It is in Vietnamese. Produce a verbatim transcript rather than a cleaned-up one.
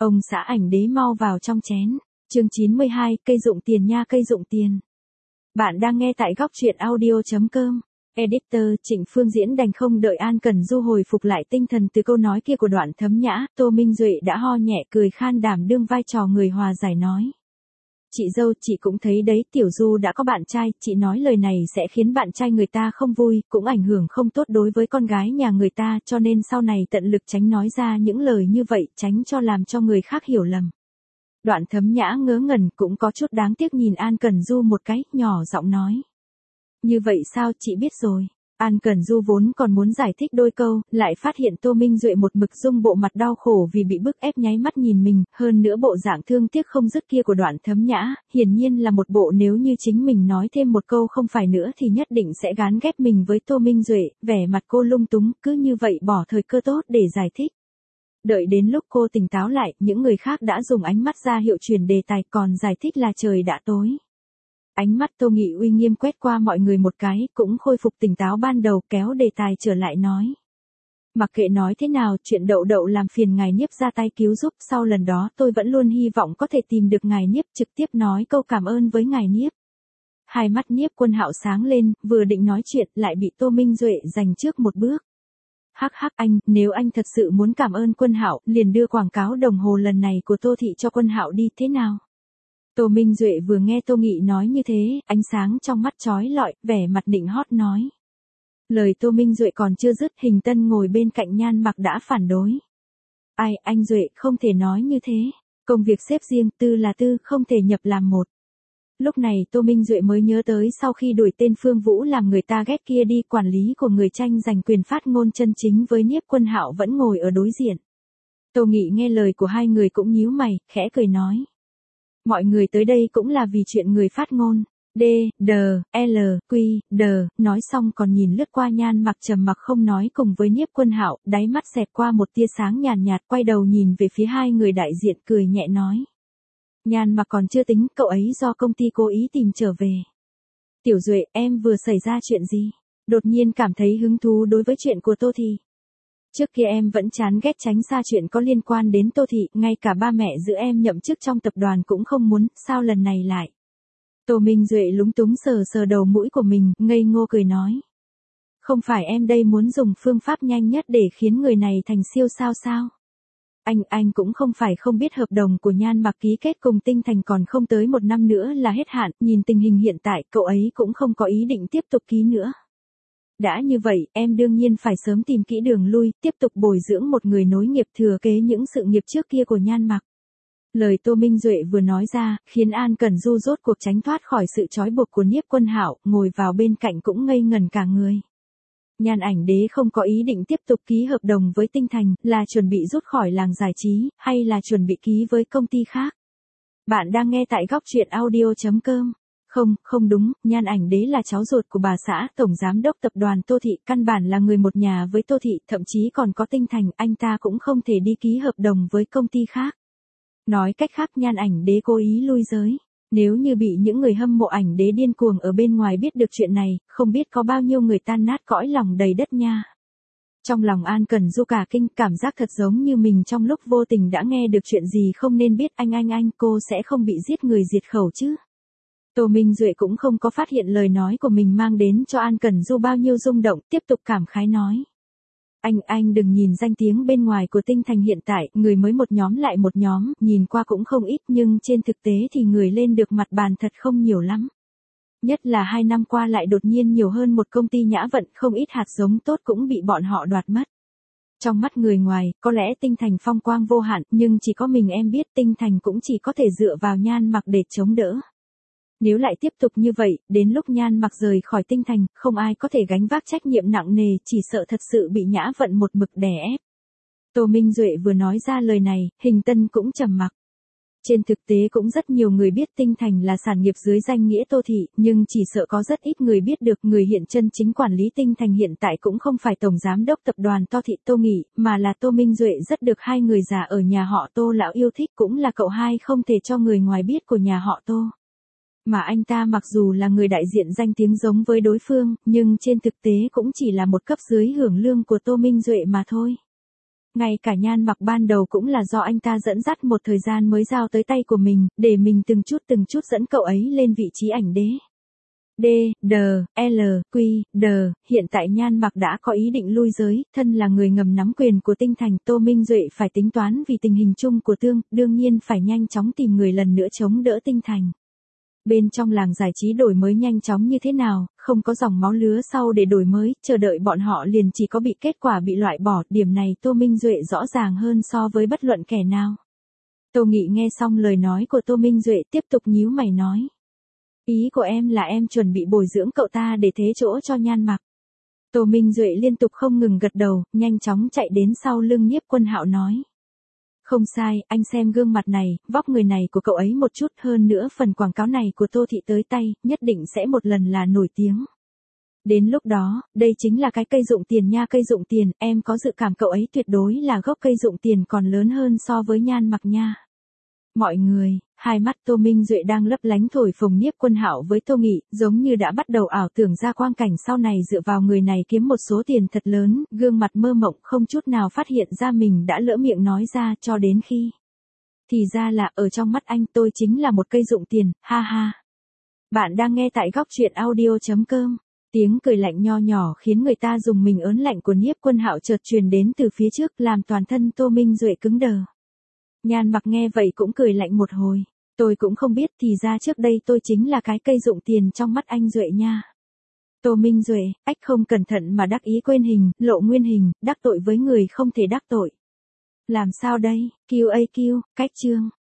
Ông xã ảnh đế mau vào trong chén. Chương chín mươi hai, cây dụng tiền nha cây dụng tiền. Bạn đang nghe tại góc truyện audio.com. Editor Trịnh Phương Diễn đành không đợi An Cẩn Du hồi phục lại tinh thần từ câu nói kia của Đoạn Thấm Nhã, Tô Minh Duệ đã ho nhẹ cười khan đảm đương vai trò người hòa giải nói. Chị dâu, chị cũng thấy đấy, Tiểu Du đã có bạn trai, chị nói lời này sẽ khiến bạn trai người ta không vui, cũng ảnh hưởng không tốt đối với con gái nhà người ta, cho nên sau này tận lực tránh nói ra những lời như vậy, tránh cho làm cho người khác hiểu lầm. Đoạn Thấm Nhã ngớ ngẩn, cũng có chút đáng tiếc nhìn An Cẩn Du một cái, nhỏ giọng nói. Như vậy sao, chị biết rồi. An Cẩn Du vốn còn muốn giải thích đôi câu, lại phát hiện Tô Minh Duệ một mực dung bộ mặt đau khổ vì bị bức ép nháy mắt nhìn mình, hơn nữa bộ dạng thương tiếc không dứt kia của Đoạn Thấm Nhã, hiển nhiên là một bộ nếu như chính mình nói thêm một câu không phải nữa thì nhất định sẽ gán ghép mình với Tô Minh Duệ, vẻ mặt cô lung túng, cứ như vậy bỏ thời cơ tốt để giải thích. Đợi đến lúc cô tỉnh táo lại, những người khác đã dùng ánh mắt ra hiệu chuyển đề tài, còn giải thích là trời đã tối. Ánh mắt Tô Nghị uy nghiêm quét qua mọi người một cái, cũng khôi phục tỉnh táo ban đầu, kéo đề tài trở lại nói. Mặc kệ nói thế nào, chuyện Đậu Đậu làm phiền ngài Niếp ra tay cứu giúp, sau lần đó tôi vẫn luôn hy vọng có thể tìm được ngài Niếp, trực tiếp nói câu cảm ơn với ngài Niếp. Hai mắt Niếp Quân Hạo sáng lên, vừa định nói chuyện, lại bị Tô Minh Duệ giành trước một bước. Hắc hắc anh, nếu anh thật sự muốn cảm ơn Quân Hạo, liền đưa quảng cáo đồng hồ lần này của Tô Thị cho Quân Hạo đi, thế nào? Tô Minh Duệ vừa nghe Tô Nghị nói như thế, ánh sáng trong mắt chói lọi, vẻ mặt định hót nói. Lời Tô Minh Duệ còn chưa dứt, Hình Tân ngồi bên cạnh Nhan Mặc đã phản đối. Ai, anh Duệ, không thể nói như thế. Công việc xếp riêng, tư là tư, không thể nhập làm một. Lúc này Tô Minh Duệ mới nhớ tới sau khi đuổi tên Phương Vũ làm người ta ghét kia đi, quản lý của người tranh giành quyền phát ngôn chân chính với Niếp Quân Hạo vẫn ngồi ở đối diện. Tô Nghị nghe lời của hai người cũng nhíu mày, khẽ cười nói. Mọi người tới đây cũng là vì chuyện người phát ngôn. D, D, L, Q, D, nói xong còn nhìn lướt qua Nhan Mặc trầm mặc không nói cùng với Niếp Quân Hạo, đáy mắt xẹt qua một tia sáng nhàn nhạt, quay đầu nhìn về phía hai người đại diện cười nhẹ nói. Nhan Mặc còn chưa tính, cậu ấy do công ty cố ý tìm trở về. Tiểu Duệ, em vừa xảy ra chuyện gì? Đột nhiên cảm thấy hứng thú đối với chuyện của Tô Thị. Trước kia em vẫn chán ghét tránh xa chuyện có liên quan đến Tô Thị, ngay cả ba mẹ giữ em nhậm chức trong tập đoàn cũng không muốn, sao lần này lại? Tô Minh Duệ lúng túng sờ sờ đầu mũi của mình, ngây ngô cười nói. Không phải em đây muốn dùng phương pháp nhanh nhất để khiến người này thành siêu sao sao? Anh, anh cũng không phải không biết hợp đồng của Nhan Mặc ký kết cùng Tinh Thành còn không tới một năm nữa là hết hạn, nhìn tình hình hiện tại cậu ấy cũng không có ý định tiếp tục ký nữa. Đã như vậy, em đương nhiên phải sớm tìm kỹ đường lui, tiếp tục bồi dưỡng một người nối nghiệp thừa kế những sự nghiệp trước kia của Nhan Mặc. Lời Tô Minh Duệ vừa nói ra, khiến An Cẩn Du rốt cuộc tránh thoát khỏi sự trói buộc của Niếp Quân Hạo, ngồi vào bên cạnh cũng ngây ngẩn cả người. Nhan Ảnh Đế không có ý định tiếp tục ký hợp đồng với Tinh Thành, là chuẩn bị rút khỏi làng giải trí, hay là chuẩn bị ký với công ty khác? Bạn đang nghe tại góc truyện audio.com. Không, không đúng, Nhan Ảnh Đế là cháu ruột của bà xã, tổng giám đốc tập đoàn Tô Thị, căn bản là người một nhà với Tô Thị, thậm chí còn có Tinh Thành, anh ta cũng không thể đi ký hợp đồng với công ty khác. Nói cách khác, Nhan Ảnh Đế cố ý lui giới. Nếu như bị những người hâm mộ Ảnh Đế điên cuồng ở bên ngoài biết được chuyện này, không biết có bao nhiêu người tan nát cõi lòng đầy đất nha. Trong lòng An Cẩn Du cả kinh, cảm giác thật giống như mình trong lúc vô tình đã nghe được chuyện gì không nên biết. Anh anh anh, cô sẽ không bị giết người diệt khẩu chứ? Tô Minh Duệ cũng không có phát hiện lời nói của mình mang đến cho An Cẩn Du bao nhiêu rung động, tiếp tục cảm khái nói. Anh, anh đừng nhìn danh tiếng bên ngoài của Tinh Thành hiện tại, người mới một nhóm lại một nhóm, nhìn qua cũng không ít nhưng trên thực tế thì người lên được mặt bàn thật không nhiều lắm. Nhất là hai năm qua lại đột nhiên nhiều hơn một công ty nhã vận, không ít hạt giống tốt cũng bị bọn họ đoạt mất. Trong mắt người ngoài, có lẽ Tinh Thành phong quang vô hạn, nhưng chỉ có mình em biết Tinh Thành cũng chỉ có thể dựa vào Nhan Mặc để chống đỡ. Nếu lại tiếp tục như vậy, đến lúc Nhan Mặc rời khỏi Tinh Thành, không ai có thể gánh vác trách nhiệm nặng nề, chỉ sợ thật sự bị nhã vận một mực đè ép. Tô Minh Duệ vừa nói ra lời này, Hình Tân cũng trầm mặc. Trên thực tế cũng rất nhiều người biết Tinh Thành là sản nghiệp dưới danh nghĩa Tô Thị, nhưng chỉ sợ có rất ít người biết được người hiện chân chính quản lý Tinh Thành hiện tại cũng không phải tổng giám đốc tập đoàn Tô Thị Tô Nghị, mà là Tô Minh Duệ, rất được hai người già ở nhà họ Tô lão yêu thích, cũng là cậu hai không thể cho người ngoài biết của nhà họ Tô. Mà anh ta mặc dù là người đại diện danh tiếng giống với đối phương, nhưng trên thực tế cũng chỉ là một cấp dưới hưởng lương của Tô Minh Duệ mà thôi. Ngay cả Nhan Mặc ban đầu cũng là do anh ta dẫn dắt một thời gian mới giao tới tay của mình, để mình từng chút từng chút dẫn cậu ấy lên vị trí ảnh đế. D, D, L, Q, D, hiện tại Nhan Mặc đã có ý định lui giới, thân là người ngầm nắm quyền của Tinh Thành, Tô Minh Duệ phải tính toán vì tình hình chung của Tương, đương nhiên phải nhanh chóng tìm người lần nữa chống đỡ Tinh Thành. Bên trong làng giải trí đổi mới nhanh chóng như thế nào, không có dòng máu lứa sau để đổi mới, chờ đợi bọn họ liền chỉ có bị kết quả bị loại bỏ, điểm này Tô Minh Duệ rõ ràng hơn so với bất luận kẻ nào. Tô Nghị nghe xong lời nói của Tô Minh Duệ tiếp tục nhíu mày nói. Ý của em là em chuẩn bị bồi dưỡng cậu ta để thế chỗ cho Nhan Mặc. Tô Minh Duệ liên tục không ngừng gật đầu, nhanh chóng chạy đến sau lưng Nhiếp Quân Hạo nói. Không sai, anh xem gương mặt này, vóc người này của cậu ấy một chút, hơn nữa phần quảng cáo này của Tô Thị tới tay, nhất định sẽ một lần là nổi tiếng. Đến lúc đó, đây chính là cái cây dụng tiền nha, cây dụng tiền, em có dự cảm cậu ấy tuyệt đối là gốc cây dụng tiền còn lớn hơn so với Nhan Mặc nha. Mọi người, hai mắt Tô Minh Duệ đang lấp lánh thổi phồng Nhiếp Quân Hạo với Tô Nghị, giống như đã bắt đầu ảo tưởng ra quang cảnh sau này dựa vào người này kiếm một số tiền thật lớn, gương mặt mơ mộng không chút nào phát hiện ra mình đã lỡ miệng nói ra cho đến khi. Thì ra là ở trong mắt anh tôi chính là một cây dụng tiền, ha ha. Bạn đang nghe tại góc truyện audio chấm com. Tiếng cười lạnh nho nhỏ khiến người ta dùng mình ớn lạnh của Nhiếp Quân Hạo chợt truyền đến từ phía trước làm toàn thân Tô Minh Duệ cứng đờ. Nhan Mặc nghe vậy cũng cười lạnh một hồi. Tôi cũng không biết thì ra trước đây tôi chính là cái cây dụng tiền trong mắt anh Duệ nha. Tô Minh Duệ, ách không cẩn thận mà đắc ý quên hình, lộ nguyên hình, đắc tội với người không thể đắc tội. Làm sao đây, Q A Q, cách chương.